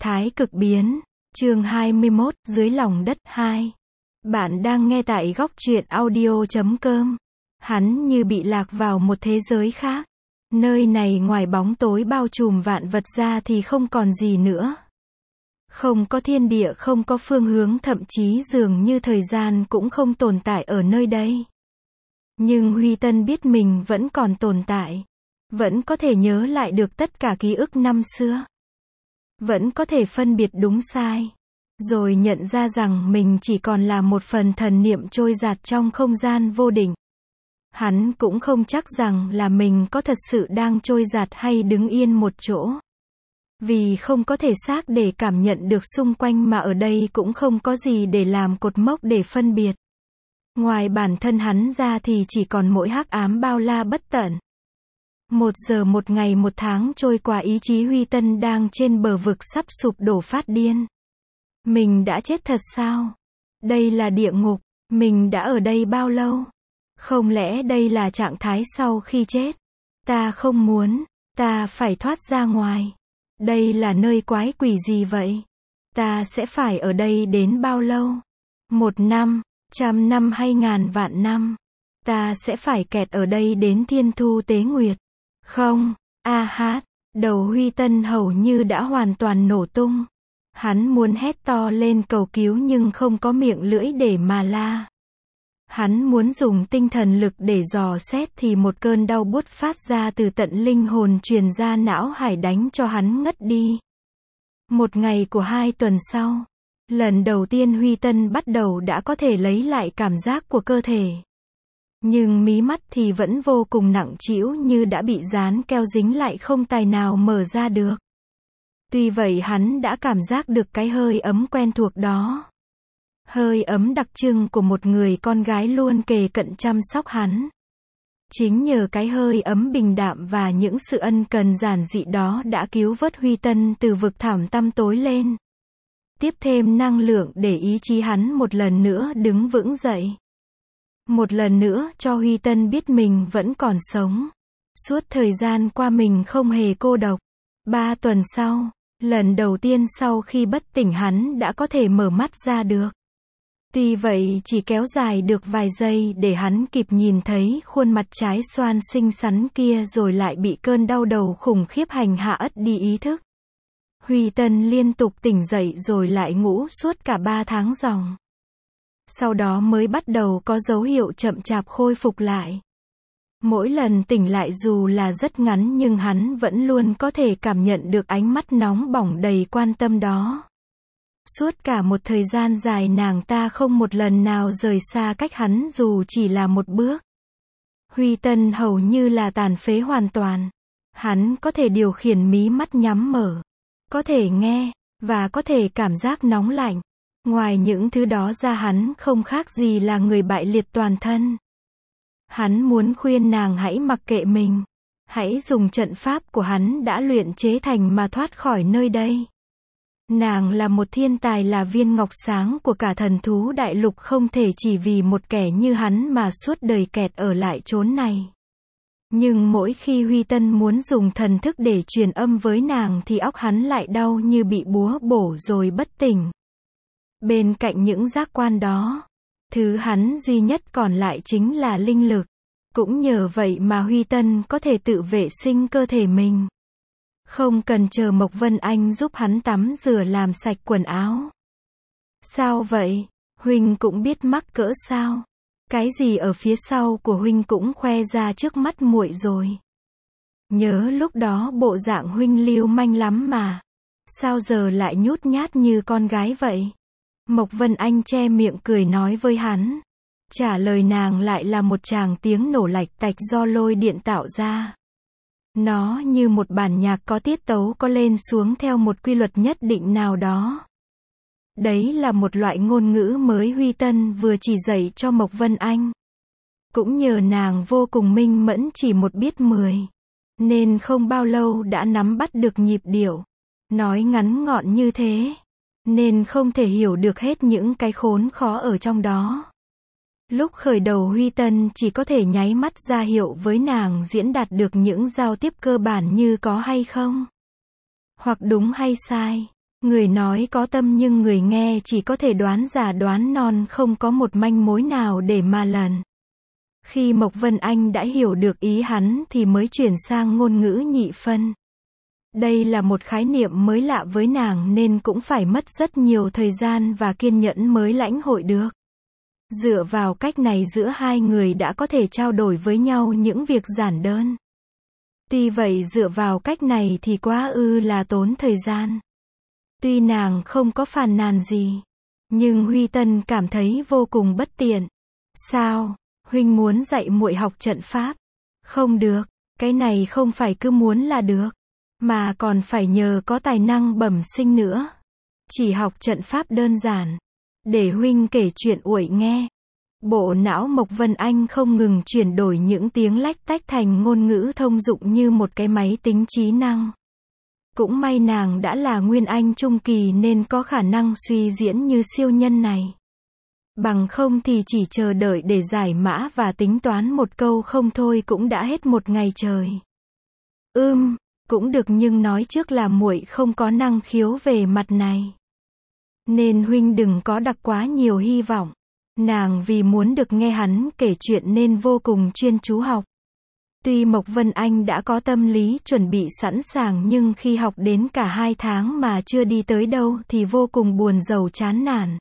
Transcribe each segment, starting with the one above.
Thái cực biến, chương 21, dưới lòng đất 2. Bạn đang nghe tại góc truyện audio.com. Hắn như bị lạc vào một thế giới khác. Nơi này ngoài bóng tối bao trùm vạn vật ra thì không còn gì nữa. Không có thiên địa, không có phương hướng, thậm chí dường như thời gian cũng không tồn tại ở nơi đây. Nhưng Huy Tân biết mình vẫn còn tồn tại. Vẫn có thể nhớ lại được tất cả ký ức năm xưa. Vẫn có thể phân biệt đúng sai. Rồi nhận ra rằng mình chỉ còn là một phần thần niệm trôi dạt trong không gian vô định. Hắn cũng không chắc rằng là mình có thật sự đang trôi dạt hay đứng yên một chỗ. Vì không có thể xác để cảm nhận được xung quanh, mà ở đây cũng không có gì để làm cột mốc để phân biệt. Ngoài bản thân hắn ra thì chỉ còn mỗi hắc ám bao la bất tận. 1 giờ, 1 ngày, 1 tháng trôi qua, ý chí Huy Tân đang trên bờ vực sắp sụp đổ phát điên. Mình đã chết thật sao? Đây là địa ngục. Mình đã ở đây bao lâu? Không lẽ đây là trạng thái sau khi chết? Ta không muốn. Ta phải thoát ra ngoài. Đây là nơi quái quỷ gì vậy? Ta sẽ phải ở đây đến bao lâu? 1 năm, 100 năm hay ngàn vạn năm? Ta sẽ phải kẹt ở đây đến thiên thu tế nguyệt. Không, đầu Huy Tân hầu như đã hoàn toàn nổ tung. Hắn muốn hét to lên cầu cứu nhưng không có miệng lưỡi để mà la. Hắn muốn dùng tinh thần lực để dò xét thì một cơn đau buốt phát ra từ tận linh hồn truyền ra não hải, đánh cho hắn ngất đi. 1 ngày của 2 tuần sau, lần đầu tiên Huy Tân bắt đầu đã có thể lấy lại cảm giác của cơ thể. Nhưng mí mắt thì vẫn vô cùng nặng trĩu, như đã bị dán keo dính lại, không tài nào mở ra được. Tuy vậy hắn đã cảm giác được cái hơi ấm quen thuộc đó. Hơi ấm đặc trưng của một người con gái luôn kề cận chăm sóc hắn. Chính nhờ cái hơi ấm bình đạm và những sự ân cần giản dị đó đã cứu vớt Huy Tân từ vực thẳm tăm tối lên. Tiếp thêm năng lượng để ý chí hắn một lần nữa đứng vững dậy. Một lần nữa cho Huy Tân biết mình vẫn còn sống. Suốt thời gian qua mình không hề cô độc. 3 tuần sau, lần đầu tiên sau khi bất tỉnh, hắn đã có thể mở mắt ra được. Tuy vậy chỉ kéo dài được vài giây để hắn kịp nhìn thấy khuôn mặt trái xoan xinh xắn kia, rồi lại bị cơn đau đầu khủng khiếp hành hạ ất đi ý thức. Huy Tân liên tục tỉnh dậy rồi lại ngủ suốt cả 3 tháng ròng. Sau đó mới bắt đầu có dấu hiệu chậm chạp khôi phục lại. Mỗi lần tỉnh lại dù là rất ngắn nhưng hắn vẫn luôn có thể cảm nhận được ánh mắt nóng bỏng đầy quan tâm đó. Suốt cả một thời gian dài nàng ta không một lần nào rời xa cách hắn dù chỉ là một bước. Huy Tân hầu như là tàn phế hoàn toàn. Hắn có thể điều khiển mí mắt nhắm mở, có thể nghe, và có thể cảm giác nóng lạnh. Ngoài những thứ đó ra hắn không khác gì là người bại liệt toàn thân. Hắn muốn khuyên nàng hãy mặc kệ mình. Hãy dùng trận pháp của hắn đã luyện chế thành mà thoát khỏi nơi đây. Nàng là một thiên tài, là viên ngọc sáng của cả thần thú đại lục, không thể chỉ vì một kẻ như hắn mà suốt đời kẹt ở lại chốn này. Nhưng mỗi khi Huy Tân muốn dùng thần thức để truyền âm với nàng thì óc hắn lại đau như bị búa bổ rồi bất tỉnh. Bên cạnh những giác quan đó, thứ hắn duy nhất còn lại chính là linh lực. Cũng nhờ vậy mà Huy Tân có thể tự vệ sinh cơ thể mình. Không cần chờ Mộc Vân Anh giúp hắn tắm rửa làm sạch quần áo. Sao vậy? Huynh cũng biết mắc cỡ sao? Cái gì ở phía sau của huynh cũng khoe ra trước mắt muội rồi. Nhớ lúc đó bộ dạng huynh lưu manh lắm mà. Sao giờ lại nhút nhát như con gái vậy? Mộc Vân Anh che miệng cười nói với hắn. Trả lời nàng lại là một tràng tiếng nổ lạch tạch do lôi điện tạo ra. Nó như một bản nhạc có tiết tấu, có lên xuống theo một quy luật nhất định nào đó. Đấy là một loại ngôn ngữ mới Huy Tân vừa chỉ dạy cho Mộc Vân Anh. Cũng nhờ nàng vô cùng minh mẫn, chỉ một biết 10, nên không bao lâu đã nắm bắt được nhịp điệu. Nói ngắn gọn như thế, nên không thể hiểu được hết những cái khốn khó ở trong đó. Lúc khởi đầu Huy Tân chỉ có thể nháy mắt ra hiệu với nàng diễn đạt được những giao tiếp cơ bản như có hay không, hoặc đúng hay sai. Người nói có tâm nhưng người nghe chỉ có thể đoán già đoán non, không có một manh mối nào để mà lần. Khi Mộc Vân Anh đã hiểu được ý hắn thì mới chuyển sang ngôn ngữ nhị phân. Đây là một khái niệm mới lạ với nàng nên cũng phải mất rất nhiều thời gian và kiên nhẫn mới lãnh hội được. Dựa vào cách này giữa hai người đã có thể trao đổi với nhau những việc giản đơn. Tuy vậy dựa vào cách này thì quá là tốn thời gian. Tuy nàng không có phàn nàn gì, nhưng Huy Tân cảm thấy vô cùng bất tiện. Sao, huynh muốn dạy muội học trận pháp? Không được, cái này không phải cứ muốn là được, mà còn phải nhờ có tài năng bẩm sinh nữa. Chỉ học trận pháp đơn giản, để huynh kể chuyện uội nghe. Bộ não Mộc Vân Anh không ngừng chuyển đổi những tiếng lách tách thành ngôn ngữ thông dụng như một cái máy tính trí năng. Cũng may nàng đã là Nguyên Anh trung kỳ nên có khả năng suy diễn như siêu nhân này. Bằng không thì chỉ chờ đợi để giải mã và tính toán một câu không thôi cũng đã hết một ngày trời. Cũng được nhưng nói trước là muội không có năng khiếu về mặt này. Nên huynh đừng có đặt quá nhiều hy vọng. Nàng vì muốn được nghe hắn kể chuyện nên vô cùng chuyên chú học. Tuy Mộc Vân Anh đã có tâm lý chuẩn bị sẵn sàng nhưng khi học đến cả 2 tháng mà chưa đi tới đâu thì vô cùng buồn rầu chán nản.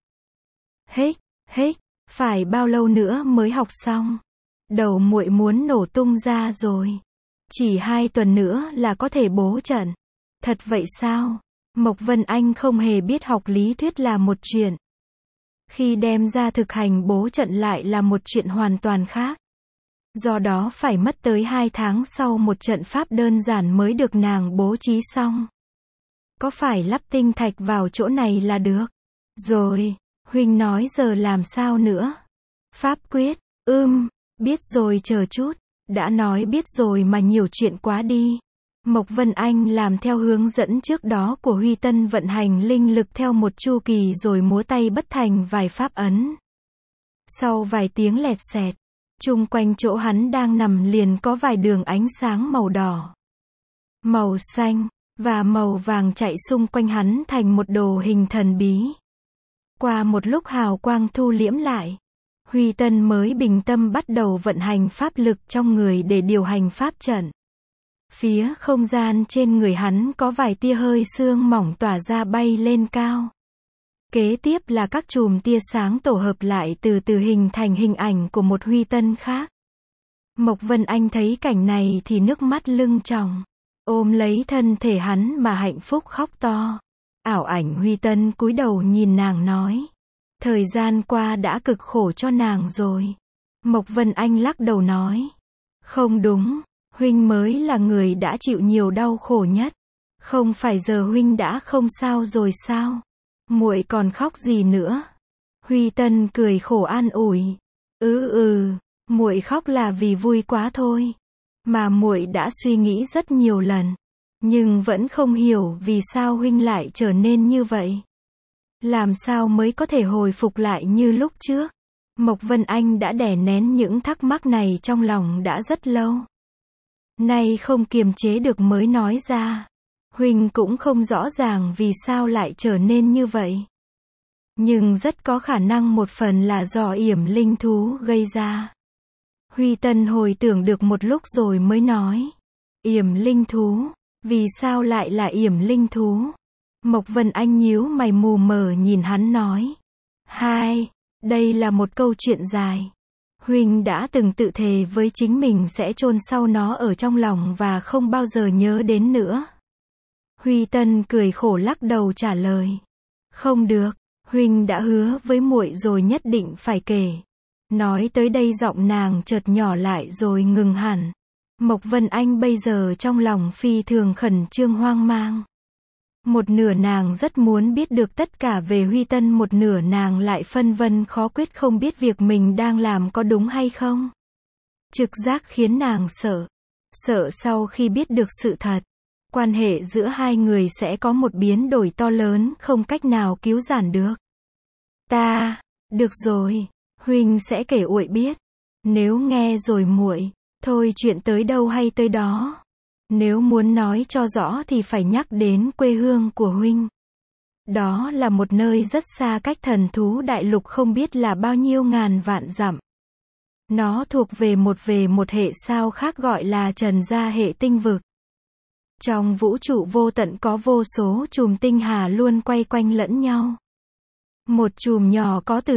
Phải bao lâu nữa mới học xong? Đầu muội muốn nổ tung ra rồi. Chỉ 2 tuần nữa là có thể bố trận. Thật vậy sao? Mộc Vân Anh không hề biết học lý thuyết là một chuyện. Khi đem ra thực hành bố trận lại là một chuyện hoàn toàn khác. Do đó phải mất tới 2 tháng sau một trận pháp đơn giản mới được nàng bố trí xong. Có phải lắp tinh thạch vào chỗ này là được? Rồi, huynh nói giờ làm sao nữa? Pháp quyết, biết rồi chờ chút. Đã nói biết rồi mà nhiều chuyện quá đi. Mộc Vân Anh làm theo hướng dẫn trước đó của Huy Tân, vận hành linh lực theo một chu kỳ rồi múa tay bất thành vài pháp ấn. Sau vài tiếng lẹt xẹt, chung quanh chỗ hắn đang nằm liền có vài đường ánh sáng màu đỏ, màu xanh và màu vàng chạy xung quanh hắn thành một đồ hình thần bí. Qua một lúc hào quang thu liễm lại, Huy Tân mới bình tâm bắt đầu vận hành pháp lực trong người để điều hành pháp trận. Phía không gian trên người hắn có vài tia hơi sương mỏng tỏa ra bay lên cao. Kế tiếp là các chùm tia sáng tổ hợp lại từ từ hình thành hình ảnh của một Huy Tân khác. Mộc Vân Anh thấy cảnh này thì nước mắt lưng tròng, ôm lấy thân thể hắn mà hạnh phúc khóc to. Ảo ảnh Huy Tân cúi đầu nhìn nàng nói. Thời gian qua đã cực khổ cho nàng rồi. Mộc Vân Anh lắc đầu nói. Không đúng, huynh mới là người đã chịu nhiều đau khổ nhất. Không phải giờ huynh đã không sao rồi sao? Muội còn khóc gì nữa? Huy Tân cười khổ an ủi. Muội khóc là vì vui quá thôi. Mà muội đã suy nghĩ rất nhiều lần, nhưng vẫn không hiểu vì sao huynh lại trở nên như vậy. Làm sao mới có thể hồi phục lại như lúc trước? Mộc Vân Anh đã đè nén những thắc mắc này trong lòng đã rất lâu. Nay không kiềm chế được mới nói ra. Huynh cũng không rõ ràng vì sao lại trở nên như vậy. Nhưng rất có khả năng một phần là do yểm linh thú gây ra. Huy Tân hồi tưởng được một lúc rồi mới nói. Yểm linh thú? Vì sao lại là yểm linh thú? Mộc Vân Anh nhíu mày mù mờ nhìn hắn nói. Đây là một câu chuyện dài. Huynh đã từng tự thề với chính mình sẽ chôn sau nó ở trong lòng và không bao giờ nhớ đến nữa. Huy Tân cười khổ lắc đầu trả lời. Không được, huynh đã hứa với muội rồi nhất định phải kể. Nói tới đây giọng nàng chợt nhỏ lại rồi ngừng hẳn. Mộc Vân Anh bây giờ trong lòng phi thường khẩn trương hoang mang. Một nửa nàng rất muốn biết được tất cả về Huy Tân, một nửa nàng lại phân vân khó quyết không biết việc mình đang làm có đúng hay không. Trực giác khiến nàng sợ sau khi biết được sự thật, quan hệ giữa hai người sẽ có một biến đổi to lớn không cách nào cứu vãn được. Được rồi, huynh sẽ kể uội biết. Nếu nghe rồi muội, thôi chuyện tới đâu hay tới đó. Nếu muốn nói cho rõ thì phải nhắc đến quê hương của huynh. Đó là một nơi rất xa cách thần thú đại lục không biết là bao nhiêu ngàn vạn dặm. Nó thuộc về một hệ sao khác gọi là Trần Gia hệ tinh vực. Trong vũ trụ vô tận có vô số chùm tinh hà luôn quay quanh lẫn nhau. Một chùm nhỏ có từ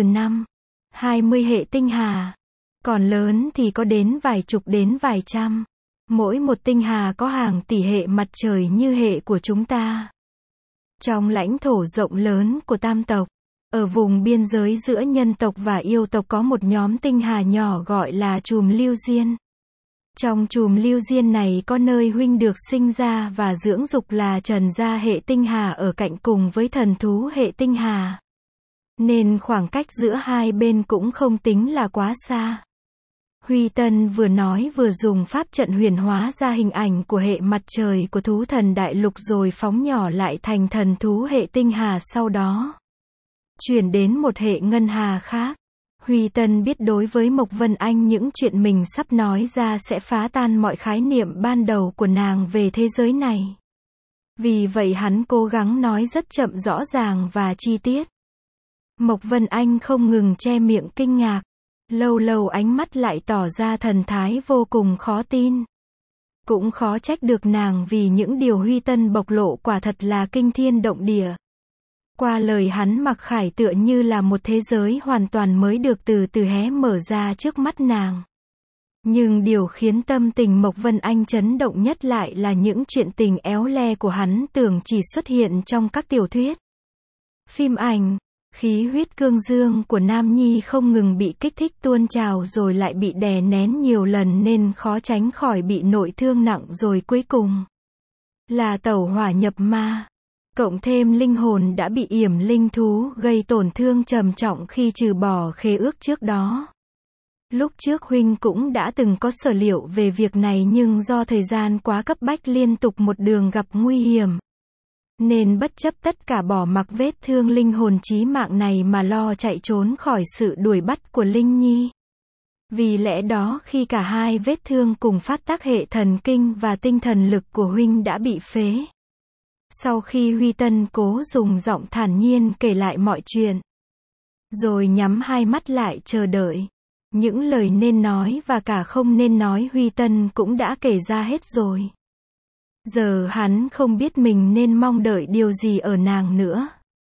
20 hệ tinh hà. Còn lớn thì có đến vài chục đến vài trăm. Mỗi một tinh hà có hàng tỷ hệ mặt trời như hệ của chúng ta. Trong lãnh thổ rộng lớn của tam tộc, ở vùng biên giới giữa nhân tộc và yêu tộc có một nhóm tinh hà nhỏ gọi là chùm lưu diên. Trong chùm lưu diên này có nơi huynh được sinh ra và dưỡng dục là Trần Gia hệ tinh hà ở cạnh cùng với thần thú hệ tinh hà. Nên khoảng cách giữa hai bên cũng không tính là quá xa. Huy Tân vừa nói vừa dùng pháp trận huyền hóa ra hình ảnh của hệ mặt trời của thú thần đại lục rồi phóng nhỏ lại thành thần thú hệ tinh hà sau đó. Chuyển đến một hệ ngân hà khác. Huy Tân biết đối với Mộc Vân Anh những chuyện mình sắp nói ra sẽ phá tan mọi khái niệm ban đầu của nàng về thế giới này. Vì vậy hắn cố gắng nói rất chậm rõ ràng và chi tiết. Mộc Vân Anh không ngừng che miệng kinh ngạc. Lâu lâu ánh mắt lại tỏ ra thần thái vô cùng khó tin. Cũng khó trách được nàng vì những điều Huy Tân bộc lộ quả thật là kinh thiên động địa. Qua lời hắn mặc khải tựa như là một thế giới hoàn toàn mới được từ từ hé mở ra trước mắt nàng. Nhưng điều khiến tâm tình Mộc Vân Anh chấn động nhất lại là những chuyện tình éo le của hắn tưởng chỉ xuất hiện trong các tiểu thuyết, phim ảnh. Khí huyết cương dương của Nam Nhi không ngừng bị kích thích tuôn trào rồi lại bị đè nén nhiều lần nên khó tránh khỏi bị nội thương nặng rồi cuối cùng là tẩu hỏa nhập ma. Cộng thêm linh hồn đã bị yểm linh thú gây tổn thương trầm trọng khi trừ bỏ khế ước trước đó. Lúc trước huynh cũng đã từng có sở liệu về việc này nhưng do thời gian quá cấp bách liên tục một đường gặp nguy hiểm. Nên bất chấp tất cả bỏ mặc vết thương linh hồn chí mạng này mà lo chạy trốn khỏi sự đuổi bắt của Linh Nhi. Vì lẽ đó khi cả hai vết thương cùng phát tác hệ thần kinh và tinh thần lực của huynh đã bị phế. Sau khi Huy Tân cố dùng giọng thản nhiên kể lại mọi chuyện, rồi nhắm hai mắt lại chờ đợi. Những lời nên nói và cả không nên nói Huy Tân cũng đã kể ra hết rồi. Giờ hắn không biết mình nên mong đợi điều gì ở nàng nữa.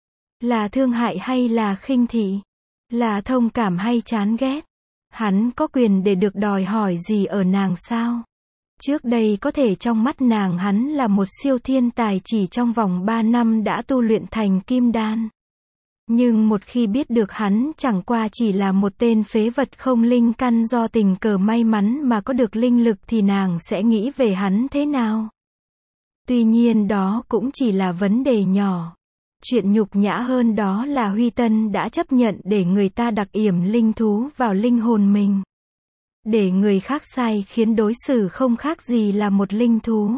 Là thương hại hay là khinh thị? Là thông cảm hay chán ghét? Hắn có quyền để được đòi hỏi gì ở nàng sao? Trước đây có thể trong mắt nàng hắn là một siêu thiên tài chỉ trong vòng 3 năm đã tu luyện thành kim đan. Nhưng một khi biết được hắn chẳng qua chỉ là một tên phế vật không linh căn do tình cờ may mắn mà có được linh lực thì nàng sẽ nghĩ về hắn thế nào? Tuy nhiên đó cũng chỉ là vấn đề nhỏ. Chuyện nhục nhã hơn đó là Huy Tân đã chấp nhận để người ta đặc yểm linh thú vào linh hồn mình. Để người khác sai khiến đối xử không khác gì là một linh thú.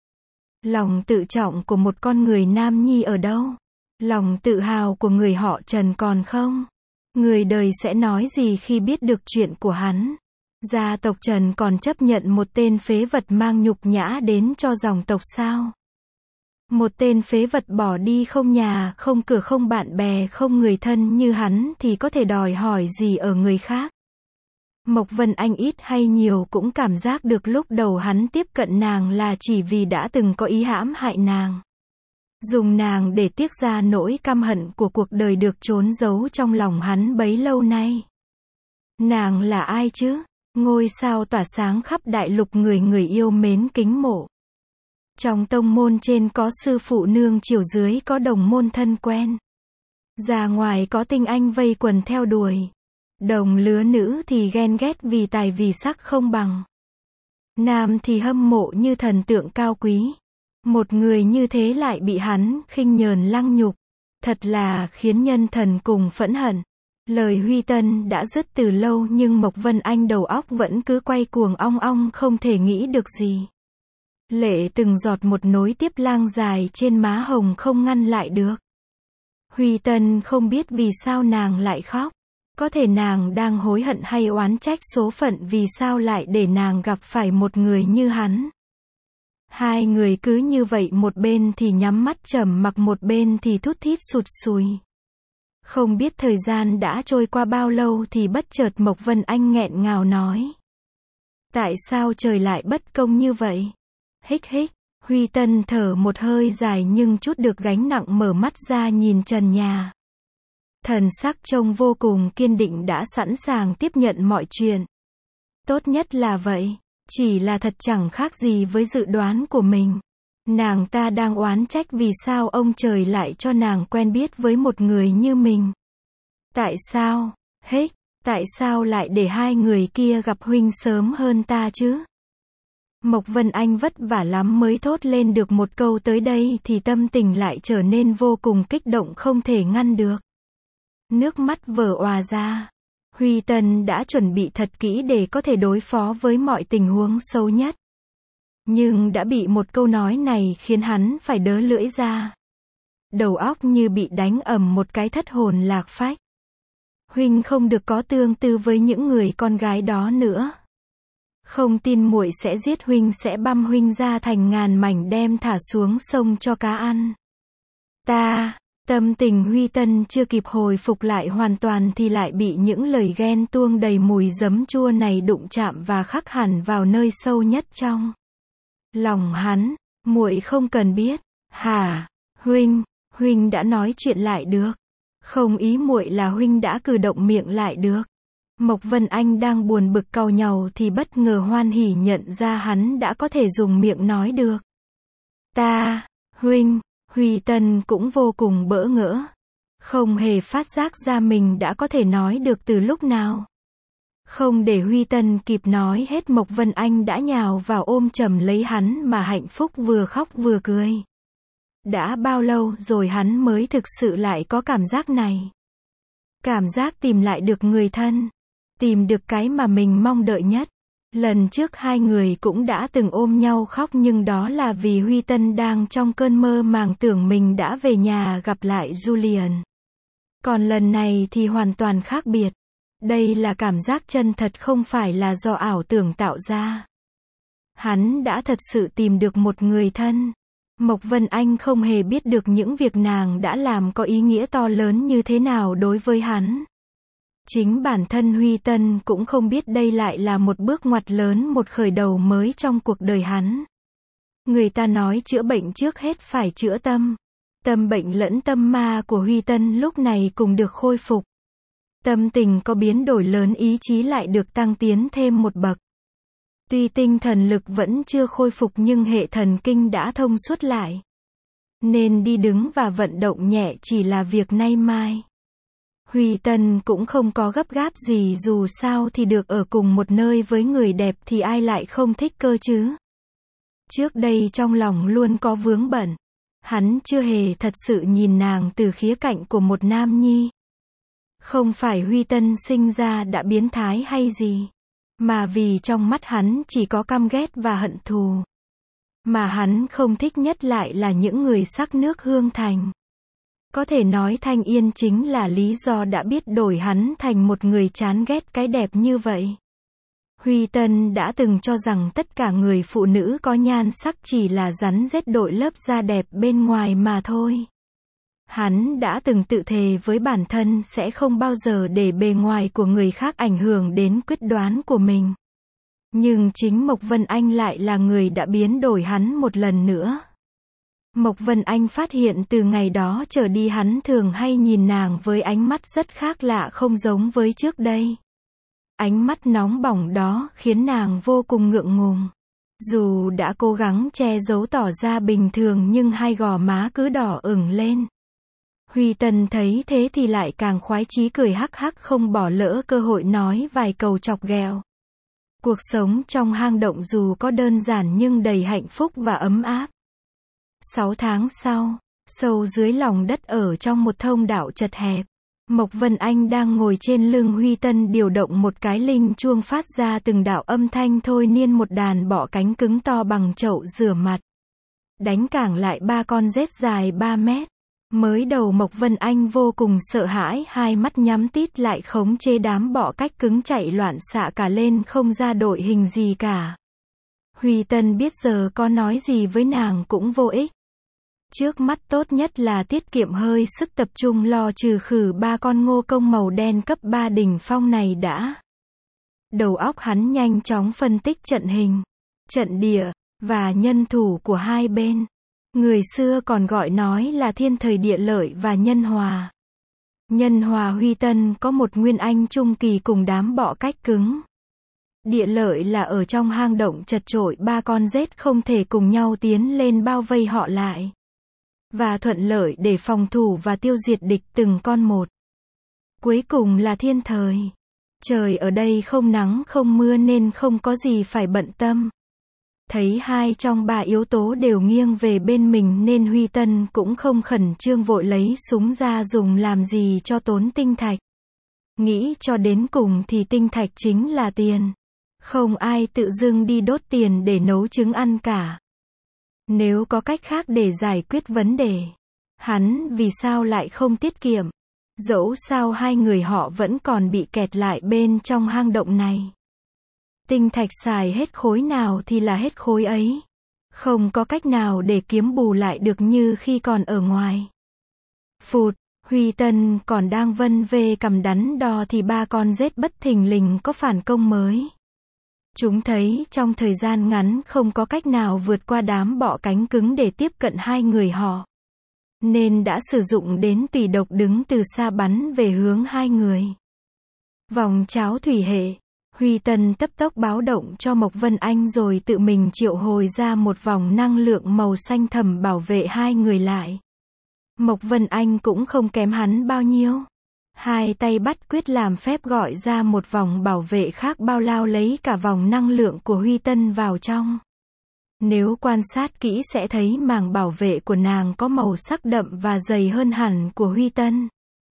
Lòng tự trọng của một con người Nam Nhi ở đâu? Lòng tự hào của người họ Trần còn không? Người đời sẽ nói gì khi biết được chuyện của hắn? Gia tộc Trần còn chấp nhận một tên phế vật mang nhục nhã đến cho dòng tộc sao? Một tên phế vật bỏ đi không nhà, không cửa, không bạn bè, không người thân như hắn thì có thể đòi hỏi gì ở người khác? Mộc Vân Anh ít hay nhiều cũng cảm giác được lúc đầu hắn tiếp cận nàng là chỉ vì đã từng có ý hãm hại nàng. Dùng nàng để tiết ra nỗi căm hận của cuộc đời được trốn giấu trong lòng hắn bấy lâu nay. Nàng là ai chứ? Ngôi sao tỏa sáng khắp đại lục người người yêu mến kính mộ. Trong tông môn trên có sư phụ nương chiều dưới có đồng môn thân quen. Ra ngoài có tinh anh vây quần theo đuổi. Đồng lứa nữ thì ghen ghét vì tài vì sắc không bằng. Nam thì hâm mộ như thần tượng cao quý. Một người như thế lại bị hắn khinh nhờn lăng nhục. Thật là khiến nhân thần cùng phẫn hận. Lời Huy Tân đã dứt từ lâu nhưng Mộc Vân Anh đầu óc vẫn cứ quay cuồng ong ong không thể nghĩ được gì. Lệ từng giọt một nối tiếp lang dài trên má hồng không ngăn lại được. Huy Tân không biết vì sao nàng lại khóc. Có thể nàng đang hối hận hay oán trách số phận vì sao lại để nàng gặp phải một người như hắn. Hai người cứ như vậy một bên thì nhắm mắt trầm mặc một bên thì thút thít sụt sùi. Không biết thời gian đã trôi qua bao lâu thì bất chợt Mộc Vân Anh nghẹn ngào nói. Tại sao trời lại bất công như vậy? Hích hích, Huy Tân thở một hơi dài nhưng chút được gánh nặng mở mắt ra nhìn trần nhà. Thần sắc trông vô cùng kiên định đã sẵn sàng tiếp nhận mọi chuyện. Tốt nhất là vậy, chỉ là thật chẳng khác gì với dự đoán của mình. Nàng ta đang oán trách vì sao ông trời lại cho nàng quen biết với một người như mình. Tại sao, hích, tại sao lại để hai người kia gặp huynh sớm hơn ta chứ? Mộc Vân Anh vất vả lắm mới thốt lên được một câu tới đây thì tâm tình lại trở nên vô cùng kích động không thể ngăn được. Nước mắt vỡ òa ra. Huy Tân đã chuẩn bị thật kỹ để có thể đối phó với mọi tình huống xấu nhất. Nhưng đã bị một câu nói này khiến hắn phải đớ lưỡi ra. Đầu óc như bị đánh ầm một cái thất hồn lạc phách. Huynh không được có tương tư với những người con gái đó nữa. Không tin muội sẽ giết huynh, sẽ băm huynh ra thành ngàn mảnh đem thả xuống sông cho cá ăn. Tâm tình Huy Tân chưa kịp hồi phục lại hoàn toàn thì lại bị những lời ghen tuông đầy mùi giấm chua này đụng chạm và khắc hẳn vào nơi sâu nhất trong lòng hắn. Muội không cần biết. Hả? Huynh đã nói chuyện lại được. Không, ý muội là huynh đã cử động miệng lại được. Mộc Vân Anh đang buồn bực cau nhàu thì bất ngờ hoan hỉ nhận ra hắn đã có thể dùng miệng nói được. Huy Tân cũng vô cùng bỡ ngỡ. Không hề phát giác ra mình đã có thể nói được từ lúc nào. Không để Huy Tân kịp nói hết Mộc Vân Anh đã nhào vào ôm chầm lấy hắn mà hạnh phúc vừa khóc vừa cười. Đã bao lâu rồi hắn mới thực sự lại có cảm giác này? Cảm giác tìm lại được người thân. Tìm được cái mà mình mong đợi nhất. Lần trước hai người cũng đã từng ôm nhau khóc nhưng đó là vì Huy Tân đang trong cơn mơ màng tưởng mình đã về nhà gặp lại Julian. Còn lần này thì hoàn toàn khác biệt. Đây là cảm giác chân thật không phải là do ảo tưởng tạo ra. Hắn đã thật sự tìm được một người thân. Mộc Vân Anh không hề biết được những việc nàng đã làm có ý nghĩa to lớn như thế nào đối với hắn. Chính bản thân Huy Tân cũng không biết đây lại là một bước ngoặt lớn, một khởi đầu mới trong cuộc đời hắn. Người ta nói chữa bệnh trước hết phải chữa tâm. Tâm bệnh lẫn tâm ma của Huy Tân lúc này cùng được khôi phục. Tâm tình có biến đổi lớn, ý chí lại được tăng tiến thêm một bậc. Tuy tinh thần lực vẫn chưa khôi phục nhưng hệ thần kinh đã thông suốt lại. Nên đi đứng và vận động nhẹ chỉ là việc nay mai. Huy Tân cũng không có gấp gáp gì, dù sao thì được ở cùng một nơi với người đẹp thì ai lại không thích cơ chứ. Trước đây trong lòng luôn có vướng bận. Hắn chưa hề thật sự nhìn nàng từ khía cạnh của một nam nhi. Không phải Huy Tân sinh ra đã biến thái hay gì. Mà vì trong mắt hắn chỉ có căm ghét và hận thù. Mà hắn không thích nhất lại là những người sắc nước hương thành. Có thể nói Thanh Yên chính là lý do đã biết đổi hắn thành một người chán ghét cái đẹp như vậy. Huy Tân đã từng cho rằng tất cả người phụ nữ có nhan sắc chỉ là rắn rết đội lớp da đẹp bên ngoài mà thôi. Hắn đã từng tự thề với bản thân sẽ không bao giờ để bề ngoài của người khác ảnh hưởng đến quyết đoán của mình. Nhưng chính Mộc Vân Anh lại là người đã biến đổi hắn một lần nữa. Mộc Vân Anh phát hiện từ ngày đó trở đi hắn thường hay nhìn nàng với ánh mắt rất khác lạ, không giống với trước đây. Ánh mắt nóng bỏng đó khiến nàng vô cùng ngượng ngùng. Dù đã cố gắng che giấu tỏ ra bình thường nhưng hai gò má cứ đỏ ửng lên. Huy Tân thấy thế thì lại càng khoái chí cười hắc hắc, không bỏ lỡ cơ hội nói vài câu chọc ghẹo. Cuộc sống trong hang động dù có đơn giản nhưng đầy hạnh phúc và ấm áp. 6 tháng sau, sâu dưới lòng đất ở trong một thông đạo chật hẹp, Mộc Vân Anh đang ngồi trên lưng Huy Tân điều động một cái linh chuông phát ra từng đạo âm thanh thôi miên một đàn bọ cánh cứng to bằng chậu rửa mặt. Đánh cảng lại 3 con rết dài 3 mét. Mới đầu Mộc Vân Anh vô cùng sợ hãi, hai mắt nhắm tít lại khống chế đám bọ cách cứng chạy loạn xạ cả lên không ra đội hình gì cả. Huy Tân biết giờ có nói gì với nàng cũng vô ích. Trước mắt tốt nhất là tiết kiệm hơi sức tập trung lo trừ khử ba con ngô công màu đen cấp 3 đỉnh phong này đã. Đầu óc hắn nhanh chóng phân tích trận hình, trận địa, và nhân thủ của hai bên. Người xưa còn gọi nói là thiên thời địa lợi và nhân hòa. Nhân hòa Huy Tân có một nguyên anh trung kỳ cùng đám bọ cách cứng. Địa lợi là ở trong hang động chật chội ba con rết không thể cùng nhau tiến lên bao vây họ lại. Và thuận lợi để phòng thủ và tiêu diệt địch từng con một. Cuối cùng là thiên thời. Trời ở đây không nắng không mưa nên không có gì phải bận tâm. Thấy hai trong ba yếu tố đều nghiêng về bên mình nên Huy Tân cũng không khẩn trương vội lấy súng ra dùng làm gì cho tốn tinh thạch. Nghĩ cho đến cùng thì tinh thạch chính là tiền. Không ai tự dưng đi đốt tiền để nấu trứng ăn cả. Nếu có cách khác để giải quyết vấn đề, hắn vì sao lại không tiết kiệm? Dẫu sao hai người họ vẫn còn bị kẹt lại bên trong hang động này. Tinh thạch xài hết khối nào thì là hết khối ấy. Không có cách nào để kiếm bù lại được như khi còn ở ngoài. Phụt, Huy Tân còn đang vân vê cầm đắn đo thì ba con rết bất thình lình có phản công mới. Chúng thấy trong thời gian ngắn không có cách nào vượt qua đám bọ cánh cứng để tiếp cận hai người họ. Nên đã sử dụng đến tùy độc đứng từ xa bắn về hướng hai người. Vòng cháo thủy hệ. Huy Tân tấp tốc báo động cho Mộc Vân Anh rồi tự mình triệu hồi ra một vòng năng lượng màu xanh thẳm bảo vệ hai người lại. Mộc Vân Anh cũng không kém hắn bao nhiêu. Hai tay bắt quyết làm phép gọi ra một vòng bảo vệ khác bao lao lấy cả vòng năng lượng của Huy Tân vào trong. Nếu quan sát kỹ sẽ thấy màng bảo vệ của nàng có màu sắc đậm và dày hơn hẳn của Huy Tân.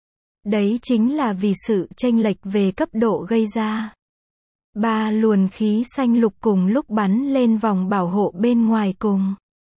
Đấy chính là vì sự chênh lệch về cấp độ gây ra. Ba luồng khí xanh lục cùng lúc bắn lên vòng bảo hộ bên ngoài cùng.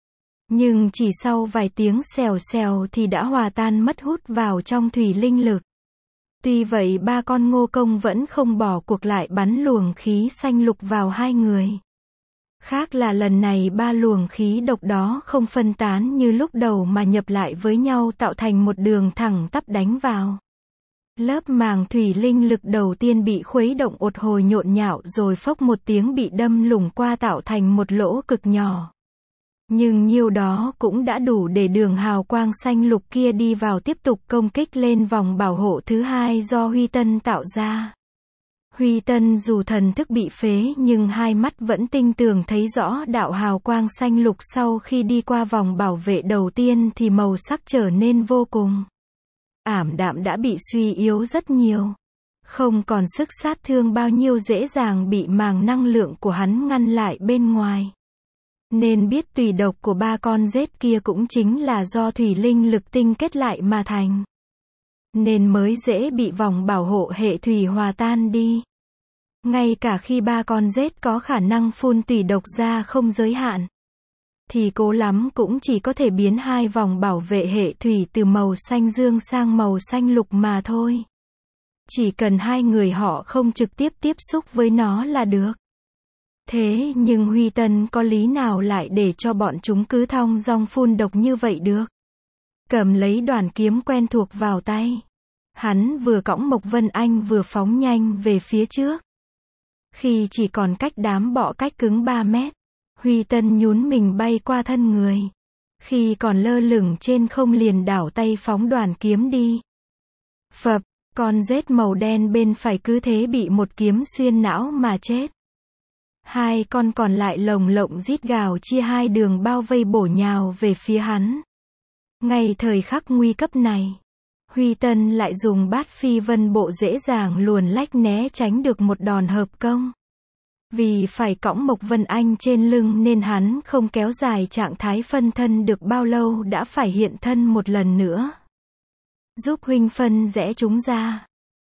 Nhưng chỉ sau vài tiếng xèo xèo thì đã hòa tan mất hút vào trong thủy linh lực. Tuy vậy ba con ngô công vẫn không bỏ cuộc lại bắn luồng khí xanh lục vào hai người. Khác là lần này ba luồng khí độc đó không phân tán như lúc đầu mà nhập lại với nhau tạo thành một đường thẳng tắp đánh vào. Lớp màng thủy linh lực đầu tiên bị khuấy động một hồi nhộn nhạo rồi phốc một tiếng bị đâm lủng qua tạo thành một lỗ cực nhỏ. Nhưng nhiêu đó cũng đã đủ để đường hào quang xanh lục kia đi vào tiếp tục công kích lên vòng bảo hộ thứ hai do Huy Tân tạo ra. Huy Tân dù thần thức bị phế nhưng hai mắt vẫn tinh tường thấy rõ đạo hào quang xanh lục sau khi đi qua vòng bảo vệ đầu tiên thì màu sắc trở nên vô cùng ảm đạm đã bị suy yếu rất nhiều. Không còn sức sát thương bao nhiêu dễ dàng bị màng năng lượng của hắn ngăn lại bên ngoài. Nên biết tùy độc của ba con rết kia cũng chính là do thủy linh lực tinh kết lại mà thành. Nên mới dễ bị vòng bảo hộ hệ thủy hòa tan đi. Ngay cả khi ba con rết có khả năng phun tùy độc ra không giới hạn, thì cố lắm cũng chỉ có thể biến hai vòng bảo vệ hệ thủy từ màu xanh dương sang màu xanh lục mà thôi. Chỉ cần hai người họ không trực tiếp tiếp xúc với nó là được. Thế nhưng Huy Tân có lý nào lại để cho bọn chúng cứ thong dong phun độc như vậy được? Cầm lấy đoàn kiếm quen thuộc vào tay. Hắn vừa cõng Mộc Vân Anh vừa phóng nhanh về phía trước. Khi chỉ còn cách đám bọ cách cứng 3 mét, Huy Tân nhún mình bay qua thân người. Khi còn lơ lửng trên không liền đảo tay phóng đoàn kiếm đi. Phập, con rết màu đen bên phải cứ thế bị một kiếm xuyên não mà chết. Hai con còn lại lồng lộng rít gào chia hai đường bao vây bổ nhào về phía hắn. Ngay thời khắc nguy cấp này, Huy Tân lại dùng bát phi vân bộ dễ dàng luồn lách né tránh được một đòn hợp công. Vì phải cõng Mộc Vân Anh trên lưng nên hắn không kéo dài trạng thái phân thân được bao lâu đã phải hiện thân một lần nữa. Giúp huynh phân rẽ chúng ra.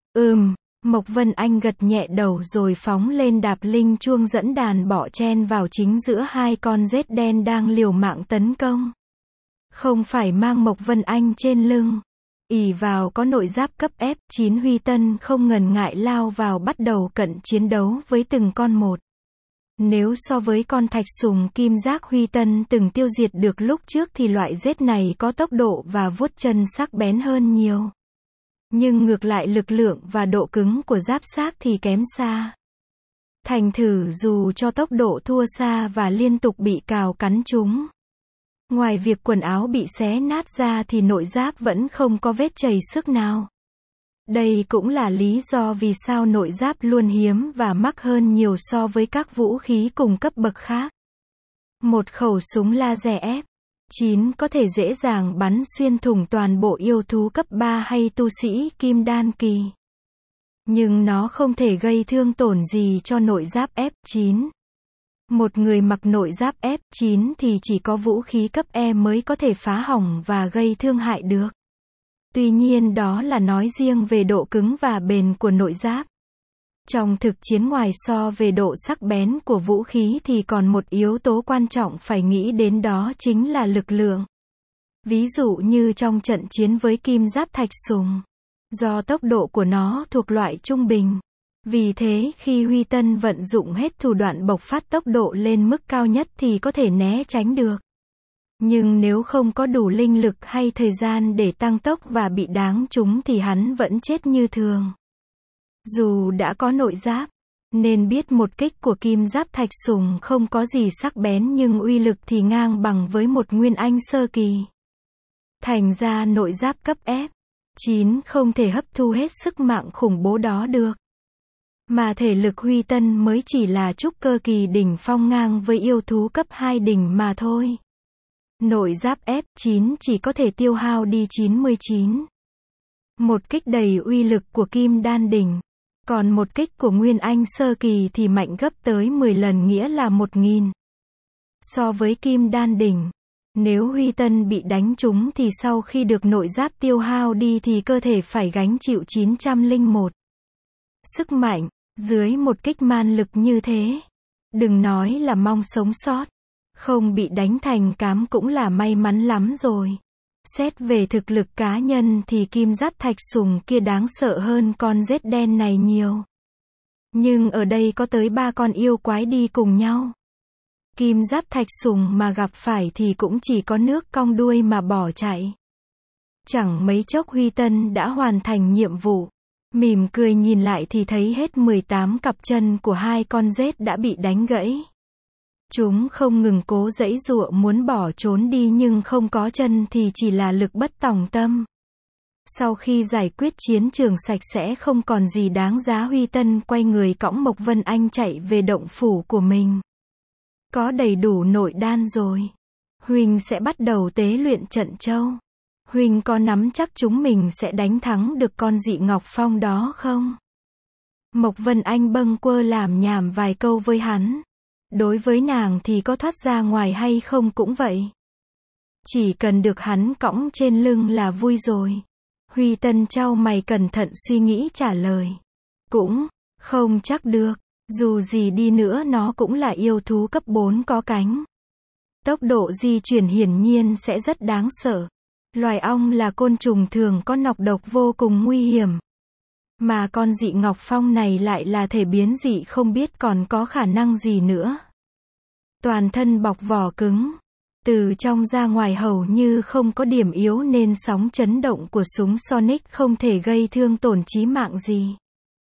Mộc Vân Anh gật nhẹ đầu rồi phóng lên đạp linh chuông dẫn đàn bọ chen vào chính giữa hai con rết đen đang liều mạng tấn công. Không phải mang Mộc Vân Anh trên lưng. Ỷ vào có nội giáp cấp F9 Huy Tân không ngần ngại lao vào bắt đầu cận chiến đấu với từng con một. Nếu so với con thạch sùng kim giác Huy Tân từng tiêu diệt được lúc trước thì loại rết này có tốc độ và vuốt chân sắc bén hơn nhiều. Nhưng ngược lại lực lượng và độ cứng của giáp xác thì kém xa. Thành thử dù cho tốc độ thua xa và liên tục bị cào cắn chúng. Ngoài việc quần áo bị xé nát ra thì nội giáp vẫn không có vết chảy xước nào. Đây cũng là lý do vì sao nội giáp luôn hiếm và mắc hơn nhiều so với các vũ khí cùng cấp bậc khác. Một khẩu súng laser F9 có thể dễ dàng bắn xuyên thủng toàn bộ yêu thú cấp 3 hay tu sĩ kim đan kỳ. Nhưng nó không thể gây thương tổn gì cho nội giáp F9. Một người mặc nội giáp F9 thì chỉ có vũ khí cấp E mới có thể phá hỏng và gây thương hại được. Tuy nhiên đó là nói riêng về độ cứng và bền của nội giáp. Trong thực chiến ngoài so về độ sắc bén của vũ khí thì còn một yếu tố quan trọng phải nghĩ đến, đó chính là lực lượng. Ví dụ như trong trận chiến với kim giáp thạch sùng. Do tốc độ của nó thuộc loại trung bình. Vì thế khi Huy Tân vận dụng hết thủ đoạn bộc phát tốc độ lên mức cao nhất thì có thể né tránh được. Nhưng nếu không có đủ linh lực hay thời gian để tăng tốc và bị đáng trúng thì hắn vẫn chết như thường. Dù đã có nội giáp, nên biết một kích của kim giáp thạch sùng không có gì sắc bén nhưng uy lực thì ngang bằng với một nguyên anh sơ kỳ. Thành ra nội giáp cấp F9 không thể hấp thu hết sức mạnh khủng bố đó được. Mà thể lực Huy Tân mới chỉ là trúc cơ kỳ đỉnh phong ngang với yêu thú cấp 2 đỉnh mà thôi. Nội giáp F9 chỉ có thể tiêu hao đi 99. Một kích đầy uy lực của kim đan đỉnh. Còn một kích của nguyên anh sơ kỳ thì mạnh gấp tới 10 lần, nghĩa là 1000. So với kim đan đỉnh, nếu Huy Tân bị đánh trúng thì sau khi được nội giáp tiêu hao đi thì cơ thể phải gánh chịu 901. Sức mạnh, dưới một kích man lực như thế. Đừng nói là mong sống sót. Không bị đánh thành cám cũng là may mắn lắm rồi. Xét về thực lực cá nhân thì kim giáp thạch sùng kia đáng sợ hơn con rết đen này nhiều. Nhưng ở đây có tới 3 con yêu quái đi cùng nhau. Kim giáp thạch sùng mà gặp phải thì cũng chỉ có nước cong đuôi mà bỏ chạy. Chẳng mấy chốc Huy Tân đã hoàn thành nhiệm vụ. Mỉm cười nhìn lại thì thấy hết 18 cặp chân của 2 con rết đã bị đánh gãy. Chúng không ngừng cố giãy giụa muốn bỏ trốn đi nhưng không có chân thì chỉ là lực bất tòng tâm. Sau khi giải quyết chiến trường sạch sẽ không còn gì đáng giá, Huy Tân quay người cõng Mộc Vân Anh chạy về động phủ của mình. Có đầy đủ nội đan rồi. Huỳnh sẽ bắt đầu tế luyện trận châu. Huỳnh có nắm chắc chúng mình sẽ đánh thắng được con dị ngọc phong đó không? Mộc Vân Anh bâng quơ làm nhảm vài câu với hắn. Đối với nàng thì có thoát ra ngoài hay không cũng vậy. Chỉ cần được hắn cõng trên lưng là vui rồi. Huy Tân chau mày cẩn thận suy nghĩ trả lời. Cũng không chắc được. Dù gì đi nữa nó cũng là yêu thú cấp 4 có cánh. Tốc độ di chuyển hiển nhiên sẽ rất đáng sợ. Loài ong là côn trùng thường có nọc độc vô cùng nguy hiểm. Mà con dị ngọc phong này lại là thể biến dị, không biết còn có khả năng gì nữa. Toàn thân bọc vỏ cứng. Từ trong ra ngoài hầu như không có điểm yếu nên sóng chấn động của súng Sonic không thể gây thương tổn chí mạng gì.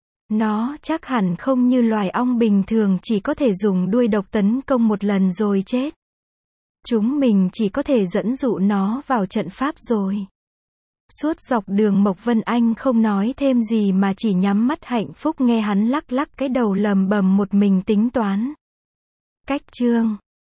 Nó chắc hẳn không như loài ong bình thường chỉ có thể dùng đuôi độc tấn công một lần rồi chết. Chúng mình chỉ có thể dẫn dụ nó vào trận pháp rồi. Suốt dọc đường Mộc Vân Anh không nói thêm gì mà chỉ nhắm mắt hạnh phúc nghe hắn lắc lắc cái đầu lầm bầm một mình tính toán. Cách chương